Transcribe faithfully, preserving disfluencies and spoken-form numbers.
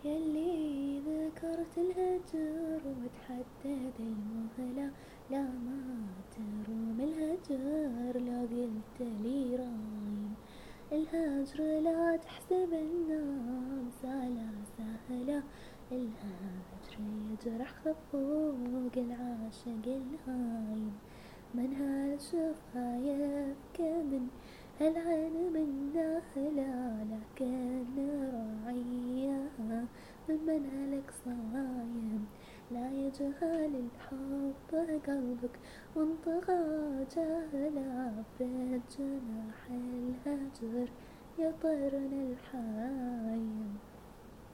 يلي ذكرت الهجر وتحدد المهلة، لا ما تروم الهجر لو قلت لي رايم. الهجر لا تحسب النام سهلة سهلة، الهجر يجرح خفوق العاشق الهايم. من هالشوفها يبكى من هالعين من نهلة، لكن راعيها ممن هلك صايم. لا يجهل الحب قلبك وانطغى جهلا، في جناح الهجر يطيرن الحايم.